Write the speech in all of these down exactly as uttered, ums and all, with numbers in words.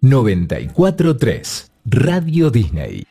noventa y cuatro tres Radio Disney.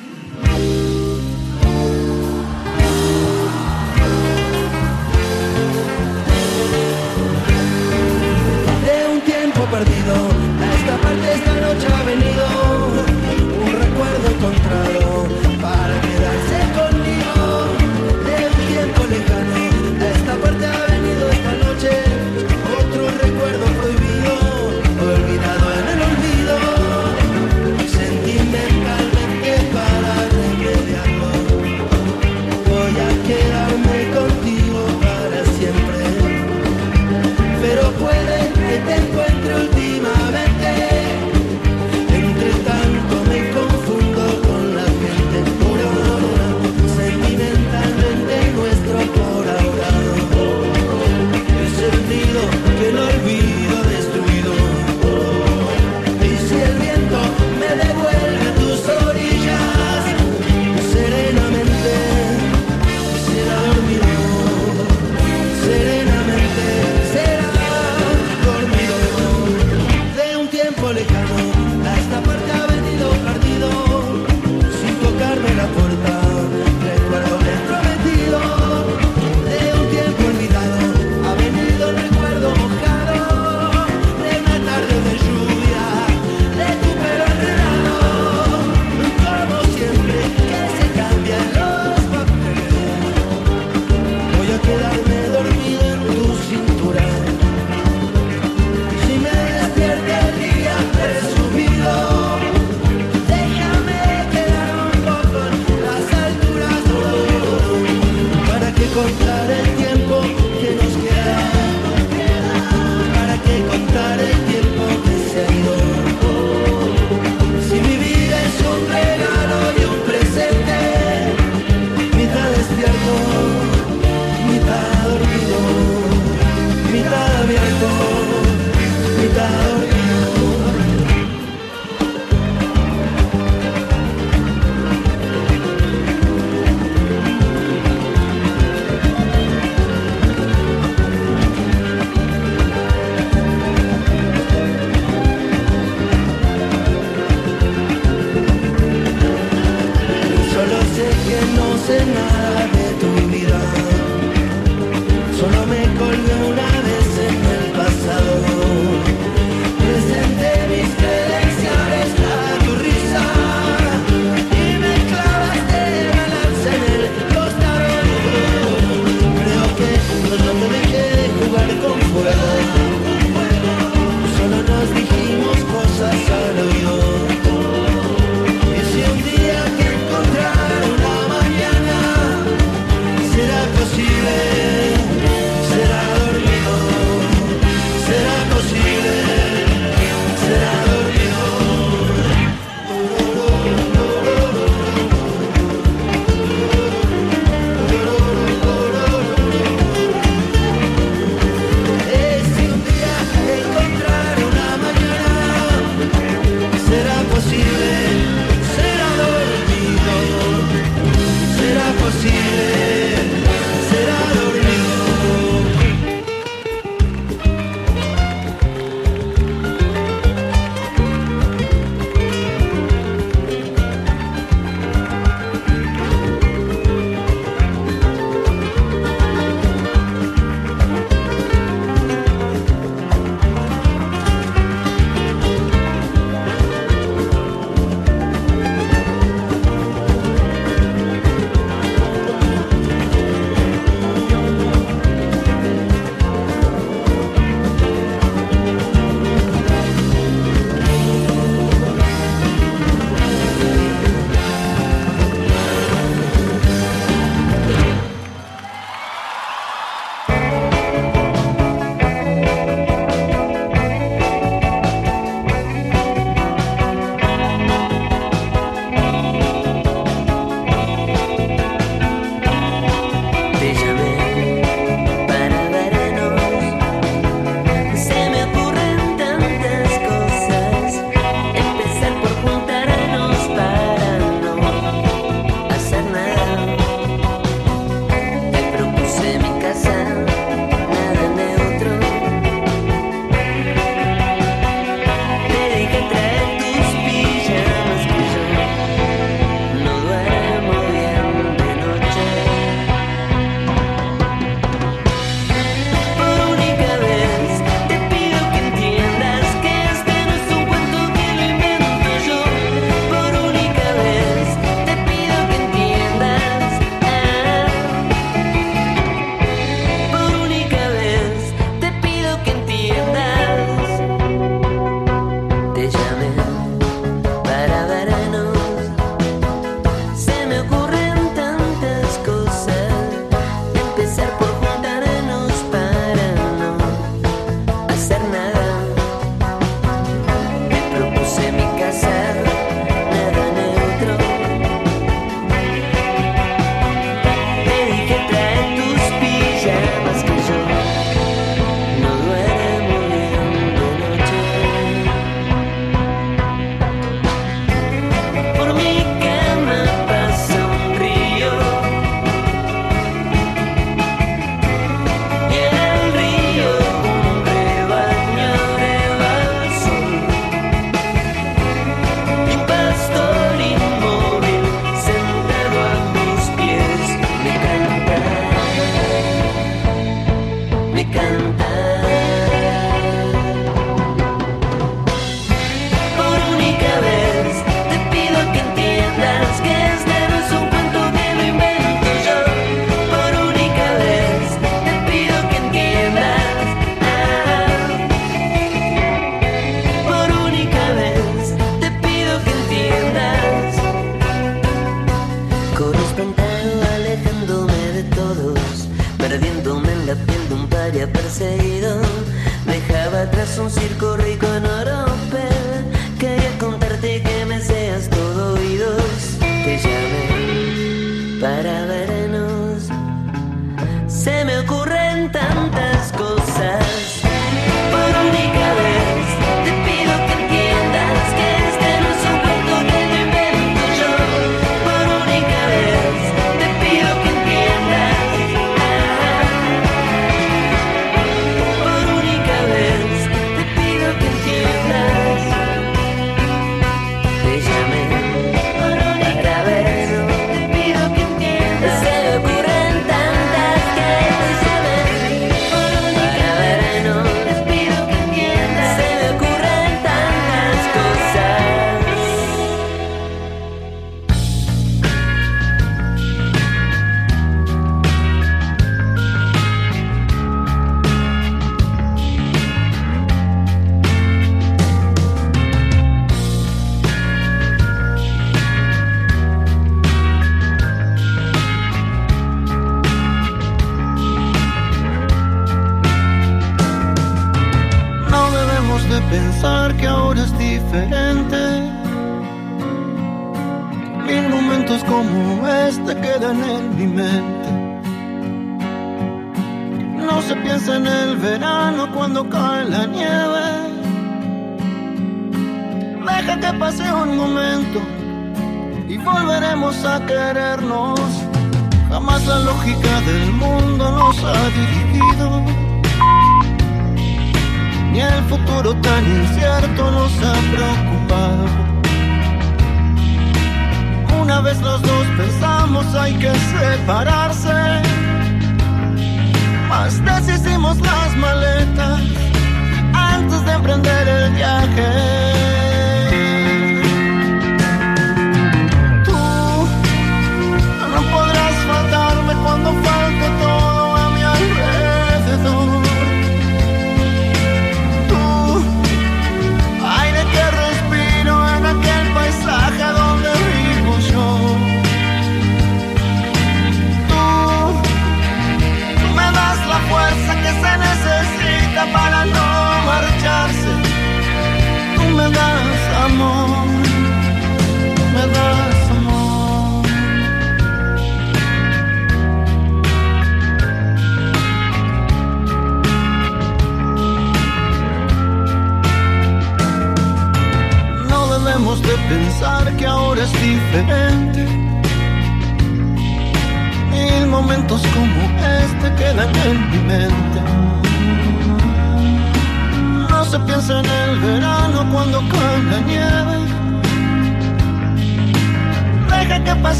De un tiempo perdido, a esta parte esta noche ha venido un recuerdo encontrado para quedarse conmigo. De un tiempo lejano, a esta parte ha venido esta noche otro recuerdo prohibido, olvidado en el olvido, sentimentalmente para remediarlo. Voy a quedarme contigo para siempre, pero puede que te encuentre última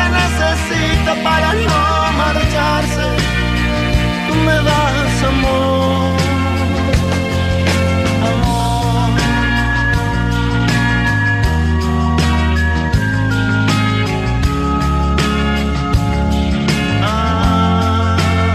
se necesita para no marcharse. Tú me das amor, amor. Ah,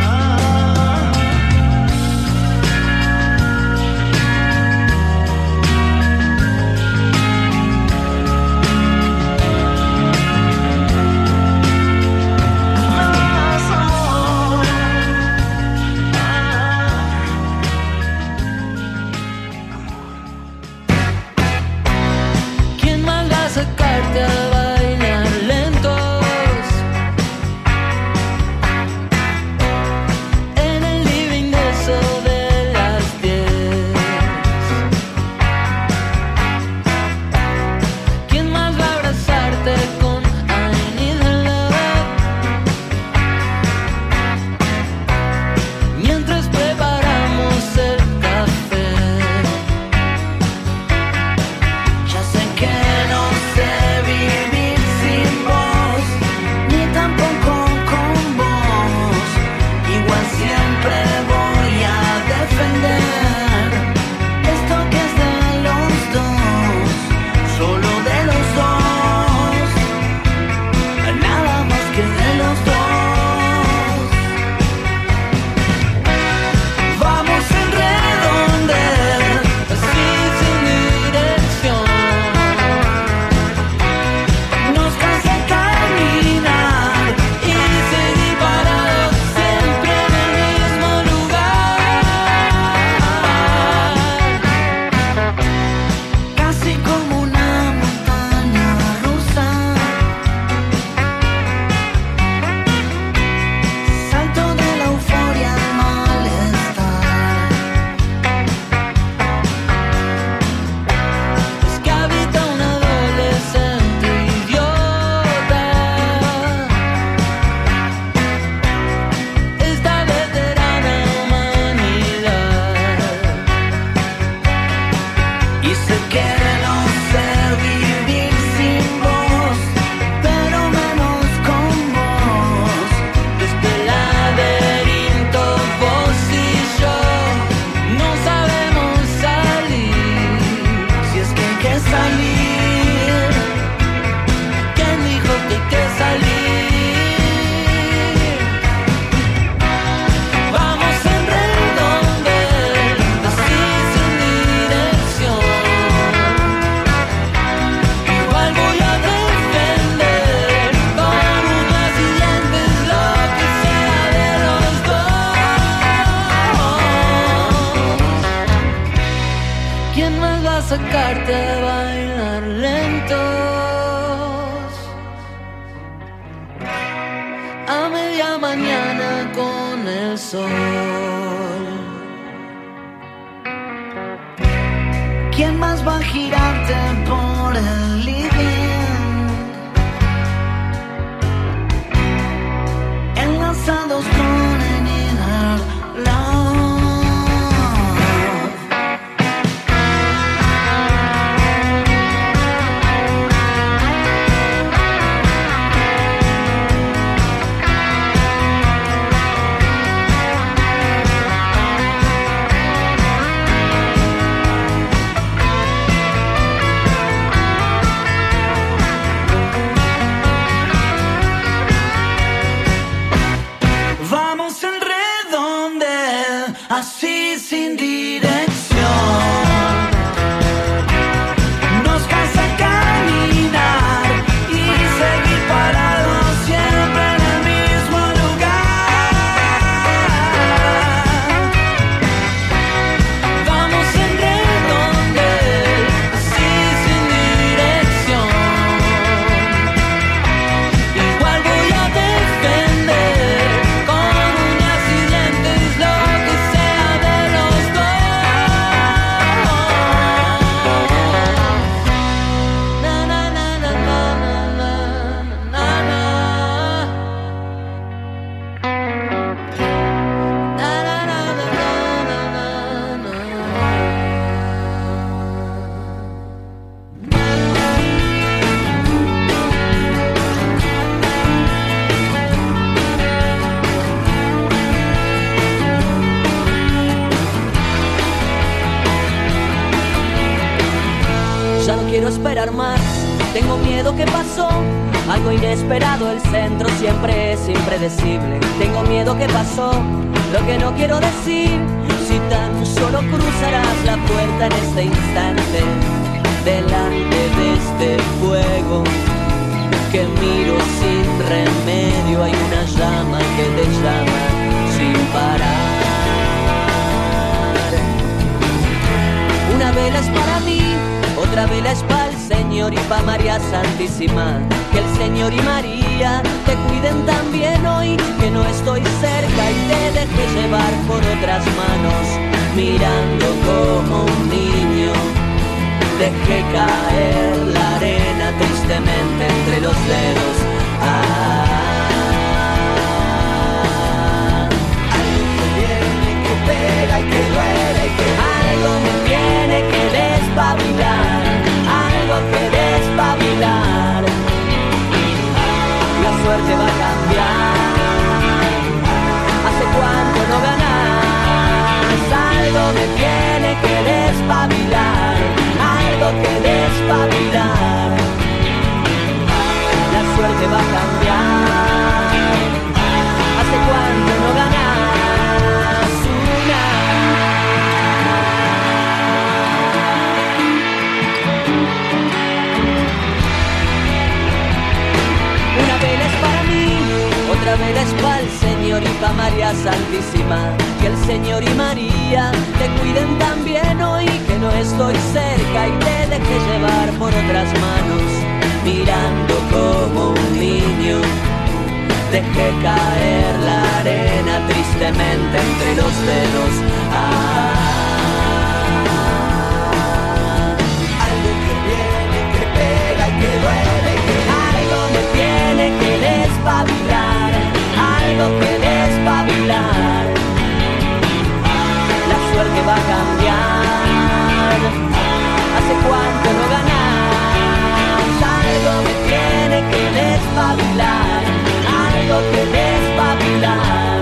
sacarte a bailar lentos en el living de eso de las diez. ¿Quién más va a abrazarte con I Need Her Love? Mientras preparamos el café. Ya sé que no sé vivir sin vos, ni tampoco con vos. Igual siempre voy a defender esto que es de los dos, solo de los dos, nada más que de los dos. Vamos en redondel, así sin dirección. Nos cansa caminar y seguir parados siempre en el mismo lugar. Casi como una montaña rusa. Salto de la euforia al malestar. Es que habita un adolescente idiota. Esta veterana humanidad. Y sé que no sé vivir sin vos, pero menos con vos. De este laberinto vos y yo no sabemos salir, si es que hay que salir. ¿Quién dijo que hay que salir? Vamos en redondel, así sin dirección. Igual voy a defender con uñas y dientes lo que sea de los dos. ¿Quién más va a sacarte a bailar lentos a media mañana con el sol? ¿Quién más va a girarte por el living, enlazados con el inner love? Vamos en redondel, así sin dirección. Nos cansa caminar y seguir parados siempre en el mismo lugar. Vamos en redondel, así sin dirección. Igual voy a defender con uñas y dientes lo que sea de los dos. esperar más. Tengo miedo, ¿qué pasó? Algo inesperado, el centro siempre es impredecible. Tengo miedo, ¿qué pasó? Lo que no quiero decir. Si tan solo cruzarás la puerta en este instante, delante de este fuego que miro sin remedio, hay una llama que te llama sin parar. Una vela es para mí, otra vela es para el Señor y para María Santísima. Que el Señor y María te cuiden también hoy, que no estoy cerca y te deje llevar por otras manos. Mirando como un niño, dejé caer la arena tristemente entre los dedos. Ah, algo que viene, que pega y que duele, y que algo me tiene que despabilar, algo que despabilar. La suerte va a cambiar. ¿Hace cuánto no ganás? Algo me tiene que despabilar, algo que despabilar. La suerte va a cambiar. ¿Hace cuánto no ganás una? Una vela es para mí, otra vela es para el Señor y para María Santísima. Que el Señor y María te cuiden también hoy, que no estoy cerca y te deje llevar por otras manos. Mirando como un niño, dejé caer la arena tristemente entre los dedos. Ah, algo que viene, que pega y que duele, que algo me tiene que despabilar, algo que despabilar. La suerte va a cambiar. ¿Hace cuánto no ganás? Algo me tiene que despabilar, algo que despabilar.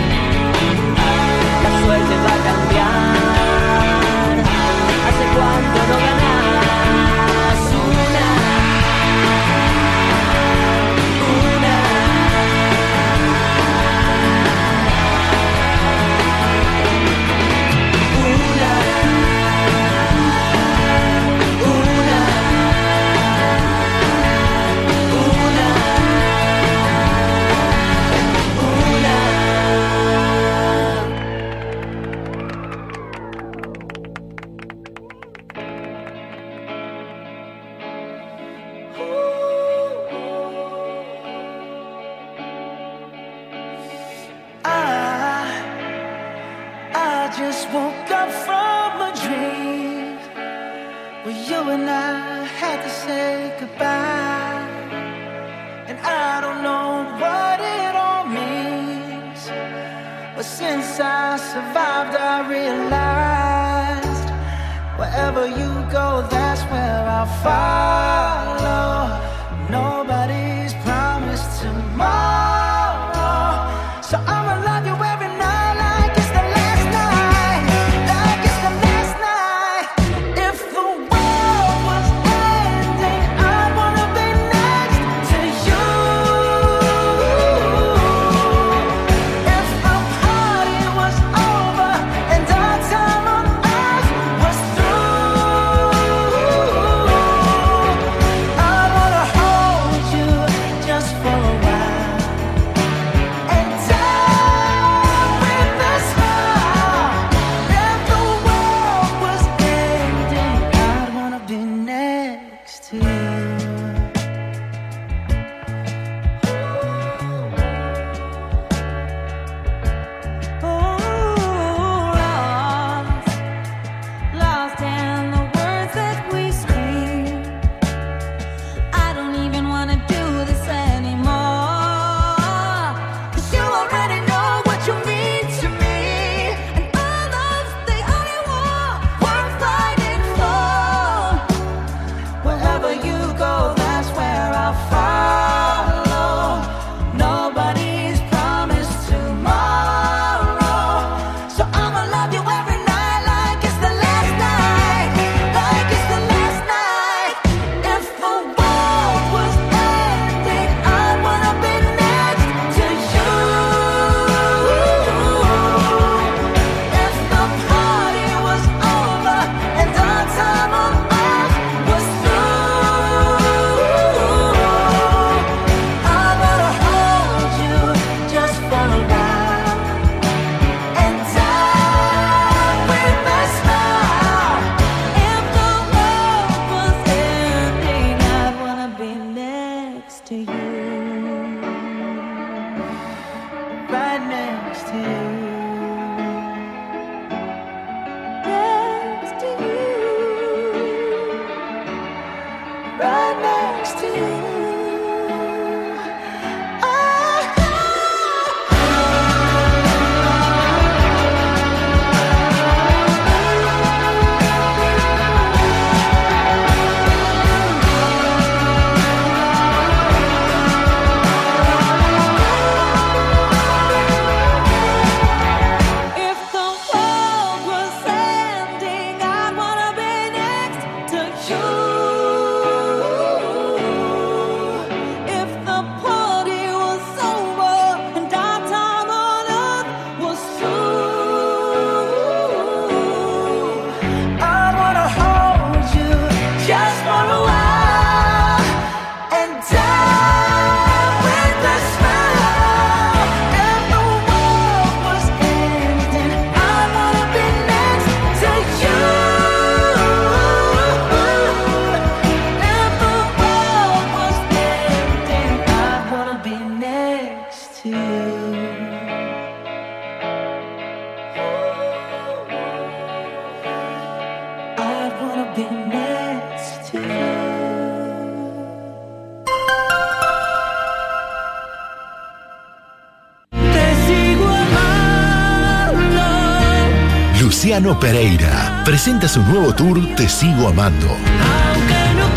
La suerte va a cambiar. ¿Hace cuánto no ganás una? Una. Just woke up from a dream where you and I had to say goodbye, and I don't know what it all means, but since I survived I realized wherever you go, that's where I'll follow. Nobody's promised tomorrow, so I'ma love you every night. right next to you. Luciano Pereira presenta su nuevo tour Te Sigo Amando. Aunque no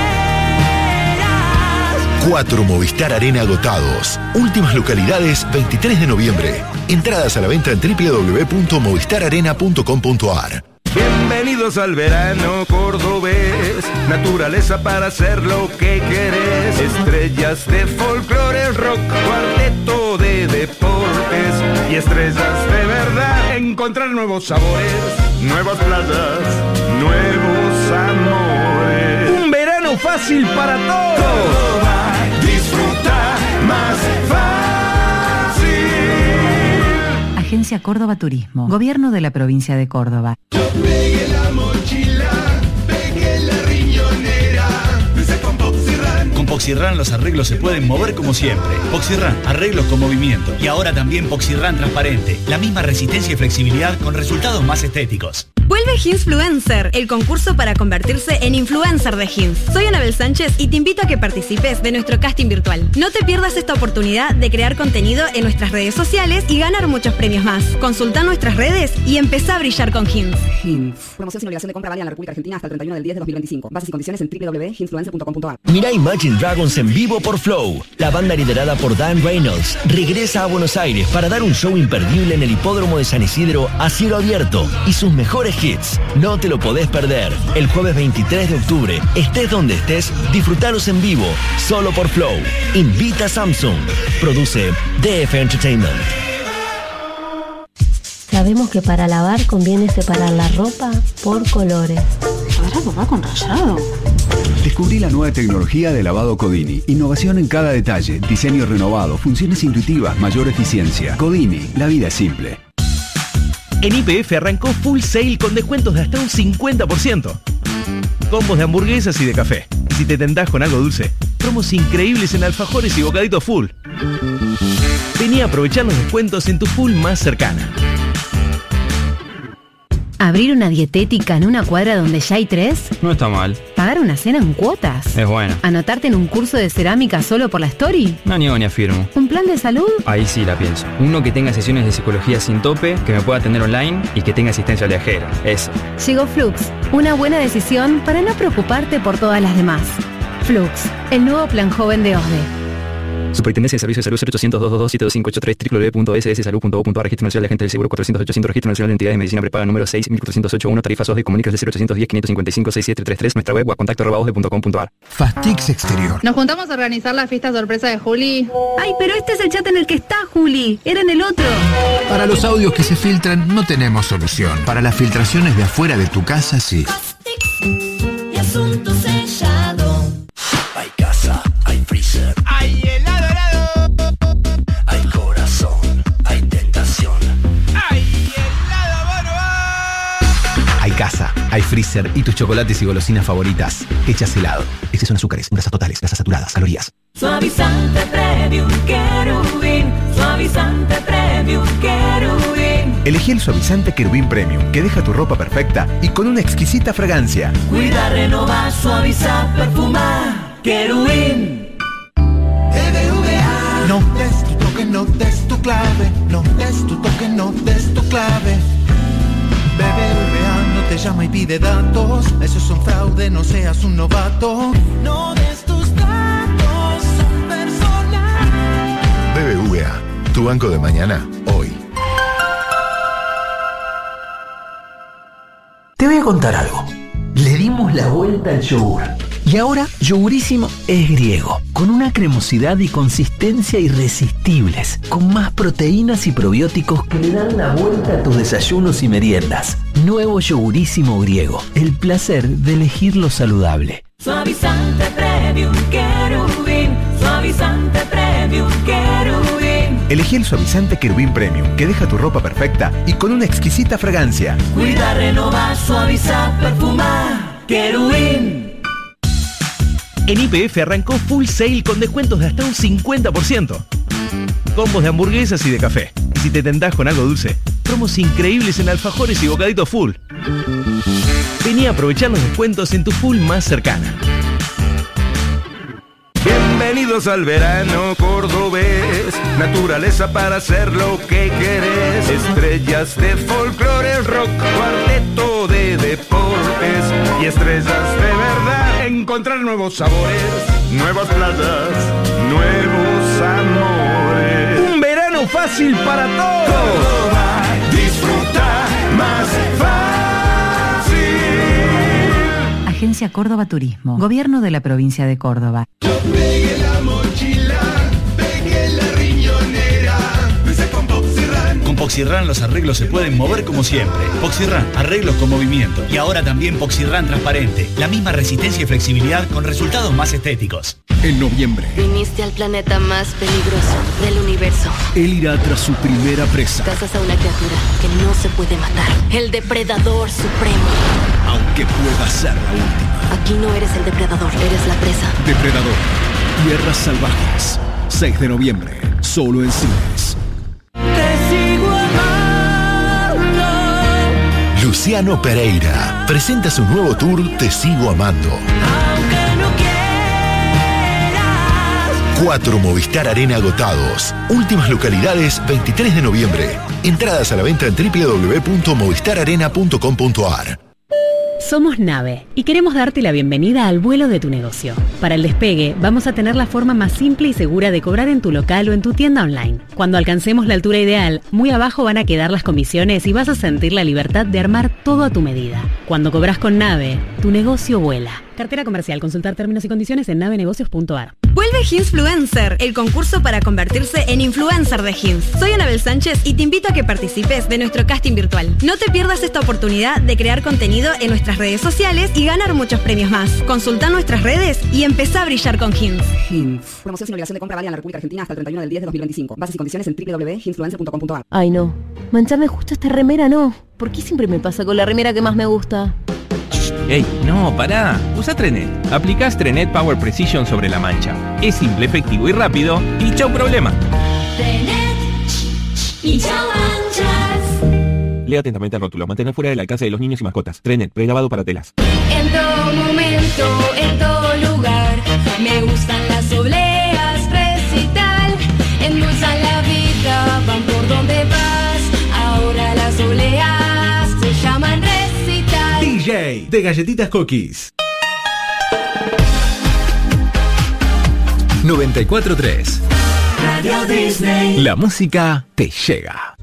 quieras. Cuatro Movistar Arena agotados. Últimas localidades veintitrés de noviembre. Entradas a la venta en doble u doble u doble u punto movistar arena punto com punto a r. Bienvenidos al verano cordobés, naturaleza para hacer lo que querés, estrellas de folclore, rock, cuarteto de deportes y estrellas de verdad. Encontrar nuevos sabores, nuevas playas, nuevos amores. Un verano fácil para todos. Córdoba, disfruta más fácil. Agencia Córdoba Turismo, Gobierno de la Provincia de Córdoba. Pegué la mochila, pegué la riñonera, pensé con Poxirran. Con Poxirran los arreglos se pueden mover como siempre. Poxirran, arreglos con movimiento. Y ahora también Poxirran transparente. La misma resistencia y flexibilidad con resultados más estéticos. Vuelve Hinsfluencer, el concurso para convertirse en influencer de Hins. Soy Anabel Sánchez y te invito a que participes de nuestro casting virtual. No te pierdas esta oportunidad de crear contenido en nuestras redes sociales y ganar muchos premios más. Consulta nuestras redes y empezá a brillar con Hins. Hins. Promoción sin obligación de compra válida en la República Argentina hasta el treinta y uno del diez de dos mil veinticinco. Bases y condiciones en doble u doble u doble u punto hinsfluencer punto com punto a r. Mirá Imagine Dragons en vivo por Flow. La banda liderada por Dan Reynolds regresa a Buenos Aires para dar un show imperdible en el hipódromo de San Isidro a cielo abierto y sus mejores hits. No te lo podés perder. El jueves veintitrés de octubre, estés donde estés, disfrutalos en vivo, solo por Flow. Invita a Samsung. Produce D F Entertainment. Sabemos que para lavar conviene separar la ropa por colores. ¿Ahora ropa con rayado? Descubrí la nueva tecnología de lavado Codini. Innovación en cada detalle, diseño renovado, funciones intuitivas, mayor eficiencia. Codini, la vida es simple. En Y P F arrancó Full Sale con descuentos de hasta un cincuenta por ciento. Combos de hamburguesas y de café. Y si te tentás con algo dulce, promos increíbles en alfajores y bocaditos Full. Vení a aprovechar los descuentos en tu Full más cercana. ¿Abrir una dietética en una cuadra donde ya hay tres? No está mal. ¿Pagar una cena en cuotas? Es bueno. ¿Anotarte en un curso de cerámica solo por la story? No niego ni afirmo. ¿Un plan de salud? Ahí sí la pienso. Uno que tenga sesiones de psicología sin tope, que me pueda atender online y que tenga asistencia viajera. Eso. Llegó Flux, una buena decisión para no preocuparte por todas las demás. Flux, el nuevo plan joven de O S D E. Superintendencia de Servicios de Salud cero ochocientos, doscientos veintidós, siete dos cinco ocho tres, doble u doble u doble u punto s s salud punto gov punto a r. Registro Nacional de Agentes del Seguro cuatrocientos ochocientos. Registro Nacional de Entidades de Medicina Prepaga número seis mil cuatrocientos ochenta y uno. Tarifas O S D E. Comunicas de cero ochocientos diez, quinientos cincuenta y cinco, sesenta y siete treinta y tres. Nuestra web o a contacto arroba o s d e punto com punto a r. Fastix Exterior. Nos juntamos a organizar la fiesta sorpresa de Juli. Ay, pero este es el chat en el que está Juli. Era en el otro. Para los audios que se filtran no tenemos solución. Para las filtraciones de afuera de tu casa, sí. Fastix y asunto sellado. Hay casa, hay freezer, hay helado, helado. Hay corazón, hay tentación. Hay helado, bono. Hay casa, hay freezer y tus chocolates y golosinas favoritas hechas helado. Exceso en azúcares, grasas totales, grasas saturadas, calorías. Suavizante Premium Querubín, suavizante Premium. Premium Querubín. Elegí el suavizante Querubín Premium, que deja tu ropa perfecta y con una exquisita fragancia. Cuida, renova, suaviza, perfuma. Querubín. B B V A. No des tu toque, no des tu clave. No des tu toque, no des tu clave. B B V A no te llama y pide datos. Eso es un fraude, no seas un novato. No des tus datos, son personales. B B V A, tu banco de mañana, hoy. Te voy a contar algo. Le dimos la vuelta al yogur. Y ahora, Yogurísimo es griego, con una cremosidad y consistencia irresistibles, con más proteínas y probióticos que le dan la vuelta a tus desayunos y meriendas. Nuevo Yogurísimo griego, el placer de elegir lo saludable. Suavizante Premium Querubín. Suavizante Premium Querubín. Elegí el suavizante Querubín Premium, que deja tu ropa perfecta y con una exquisita fragancia. Cuida, renova, suaviza, perfuma. Querubín. En Y P F arrancó Full Sale con descuentos de hasta un cincuenta por ciento. Combos de hamburguesas y de café. Y si te tentás con algo dulce, promos increíbles en alfajores y bocaditos Full. Vení a aprovechar los descuentos en tu Full más cercana. Bienvenidos al verano cordobés, naturaleza para hacer lo que querés. Estrellas de folclore, rock, cuarteto de deportes y estrellas de verdad. Encontrar nuevos sabores, nuevas playas, nuevos amores. Un verano fácil para todos. Córdoba, disfruta más fácil. Agencia Córdoba Turismo, Gobierno de la Provincia de Córdoba. Yo pegué la mochila, pegué la riñonera, empecé con Poxirran. Con Poxirran los arreglos se pueden mover como siempre. Poxirran, arreglos con movimiento. Y ahora también Poxirran transparente. La misma resistencia y flexibilidad con resultados más estéticos. En noviembre, viniste al planeta más peligroso del universo. él irá tras su primera presa. Cazas a una criatura que no se puede matar. El depredador supremo. Aunque pueda ser la última. Aquí no eres el depredador, eres la presa. Depredador. Tierras salvajes. seis de noviembre. Solo en cines. Luciano Pereira presenta su nuevo tour Te Sigo Amando. Cuatro Movistar Arena agotados. Últimas localidades veintitrés de noviembre. Entradas a la venta en doble u doble u doble u punto movistar arena punto com punto a r. Somos Nave y queremos darte la bienvenida al vuelo de tu negocio. Para el despegue, vamos a tener la forma más simple y segura de cobrar en tu local o en tu tienda online. Cuando alcancemos la altura ideal, muy abajo van a quedar las comisiones y vas a sentir la libertad de armar todo a tu medida. Cuando cobras con Nave, tu negocio vuela. Cartera comercial. Consultar términos y condiciones en navenegocios punto a r. Vuelve Hinsfluencer, el concurso para convertirse en influencer de Hins. Soy Anabel Sánchez y te invito a que participes de nuestro casting virtual. No te pierdas esta oportunidad de crear contenido en nuestras redes sociales y ganar muchos premios más. Consulta nuestras redes y empezá a brillar con Hins. Hins. Promoción sin obligación de compra válida en la República Argentina hasta el treinta y uno del diez de dos mil veinticinco. Bases y condiciones en doble u doble u doble u punto hinsfluencer punto com punto a r. Ay no, mancharme justo esta remera no. ¿Por qué siempre me pasa con la remera que más me gusta? ¡Ey! No, pará. Usa Trenet. Aplicás Trenet Power Precision sobre la mancha. Es simple, efectivo y rápido. Y chau problema. Trenet y chau manchas. Lea atentamente el rótulo. Mantener fuera del alcance de los niños y mascotas. Trenet, prelavado para telas. En todo momento, en todo lugar, me gustan las obleas, recital. Endulzan la vida, van por donde vas. Ahora las obleas se llaman recital. D J de Galletitas Cookies. noventa y cuatro punto tres. Radio Disney. La música te llega.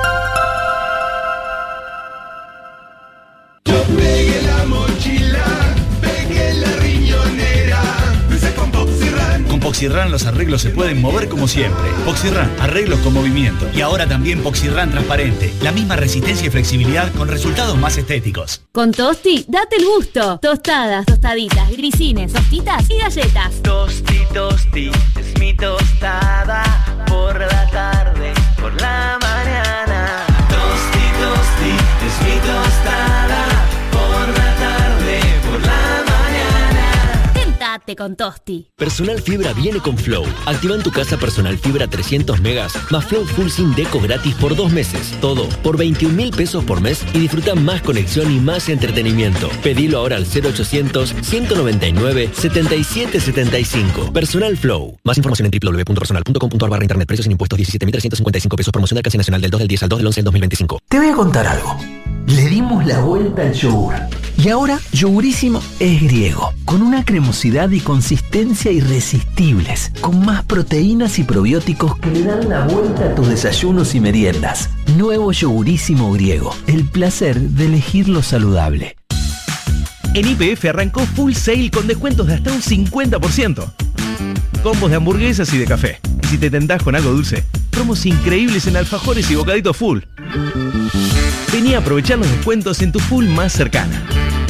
Yo pegué la mochila, pegué la riñonera, empecé con Poxirran. Con Poxirran los arreglos se pueden mover como siempre. Poxirran, arreglos con movimiento. Y ahora también Poxirran transparente. La misma resistencia y flexibilidad con resultados más estéticos. Con Tosti, date el gusto. Tostadas, tostaditas, grisines, hostitas y galletas. Tosti, tosti, es mi tostada. Por la tarde, por la mañana. Tosti, tosti, es mi tostada. Por la tarde, por la mañana. Tentate Quédate con Tosti. Personal Fibra viene con Flow. Activa en tu casa Personal Fibra trescientos megas más Flow Full Sim Deco gratis por dos meses. Todo por veintiún mil pesos por mes y disfruta más conexión y más entretenimiento. Pedilo ahora al cero ochocientos, ciento noventa y nueve, setenta y siete setenta y cinco. Personal Flow. Más información en doble u doble u doble u punto personal punto com punto a r barra internet. Precios sin impuestos diecisiete mil trescientos cincuenta y cinco pesos. Promoción de alcance nacional del dos del diez al dos del once del dos mil veinticinco. Te voy a contar algo. Le dimos la vuelta al yogur. Y ahora, Yogurísimo es griego, con una cremosidad y consistencia irresistibles, con más proteínas y probióticos que le dan la vuelta a tus desayunos y meriendas. Nuevo Yogurísimo griego, el placer de elegir lo saludable. En Y P F arrancó Full Sale con descuentos de hasta un cincuenta por ciento. Combos de hamburguesas y de café. Y si te tentás con algo dulce, promos increíbles en alfajores y bocaditos Full. Vení a aprovechar los descuentos en tu Full más cercana.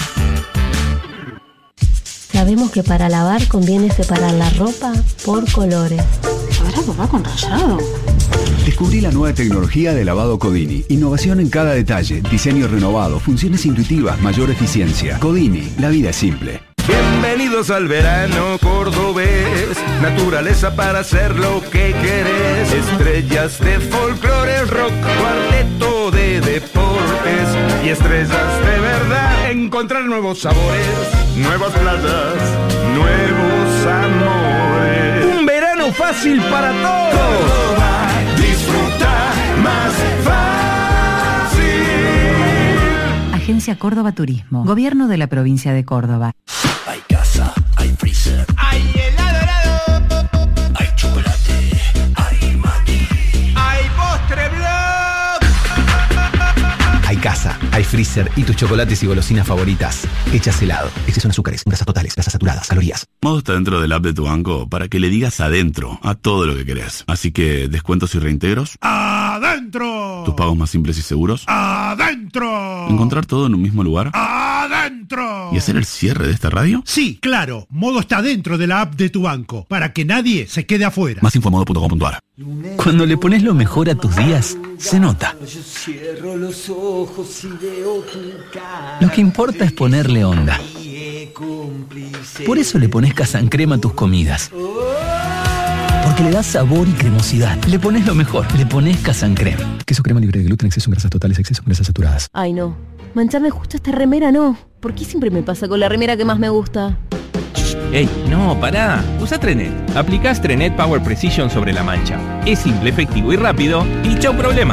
Sabemos que para lavar conviene separar la ropa por colores. ¿Ahora papá con rayado? Descubrí la nueva tecnología de lavado Codini. Innovación en cada detalle, diseño renovado, funciones intuitivas, mayor eficiencia. Codini, la vida es simple. Bienvenidos al verano cordobés, naturaleza para hacer lo que querés, estrellas de folclore, rock, cuarteto de deportes y estrellas de verdad. Encontrar nuevos sabores, nuevas playas, nuevos amores. Un verano fácil para todos. Córdoba, disfruta más fácil. Agencia Córdoba Turismo. Gobierno de la provincia de Córdoba. Hay casa, hay freezer, Hay helado, helado. hay chocolate, hay maní. Hay postre blog. Hay casa, hay freezer y tus chocolates y golosinas favoritas. Hechas helado. Exceso en azúcares, grasas totales, grasas saturadas, calorías. Modo está dentro del app de tu banco para que le digas adentro a todo lo que querés. Así que descuentos y reintegros. ¡Adentro! Tus pagos más simples y seguros. ¡Adentro! Encontrar todo en un mismo lugar. ¡Adentro! ¿Y hacer el cierre de esta radio? Sí, claro. Modo está dentro de la app de tu banco, para que nadie se quede afuera. Más info modo punto com punto a r. Cuando le pones lo mejor a tus días, se nota. Yo cierro los ojos y veo tu cara. Lo que importa es ponerle onda. Por eso le pones Casancrema a tus comidas. Porque le das sabor y cremosidad. Le pones lo mejor. Le pones Casancrema. Queso crema libre de gluten, exceso en grasas totales, exceso en grasas saturadas. Ay, no. Mancharme justo esta remera, no. ¿Por qué siempre me pasa con la remera que más me gusta? ¡Ey, no, pará! Usa Trenet. Aplicás Trenet Power Precision sobre la mancha. Es simple, efectivo y rápido. Y chau problema.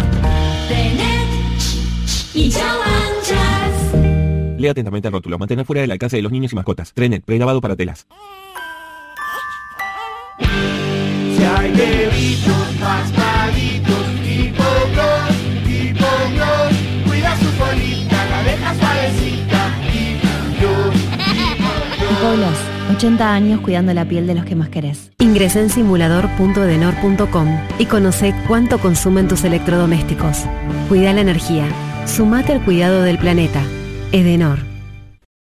Y chau manchas. Lea atentamente el rótulo. Mantener fuera del alcance de los niños y mascotas. Trenet, prelavado para telas. Si hay bebitos más palitos, Hipogloss, Hipogloss, cuida su colita, la deja suavecita. Hipogloss, Hipogloss. Hipogloss, ochenta años cuidando la piel de los que más querés. Ingresa en simulador punto edenor punto com y conoce cuánto consumen tus electrodomésticos. Cuida la energía. Sumate al cuidado del planeta. Edenor.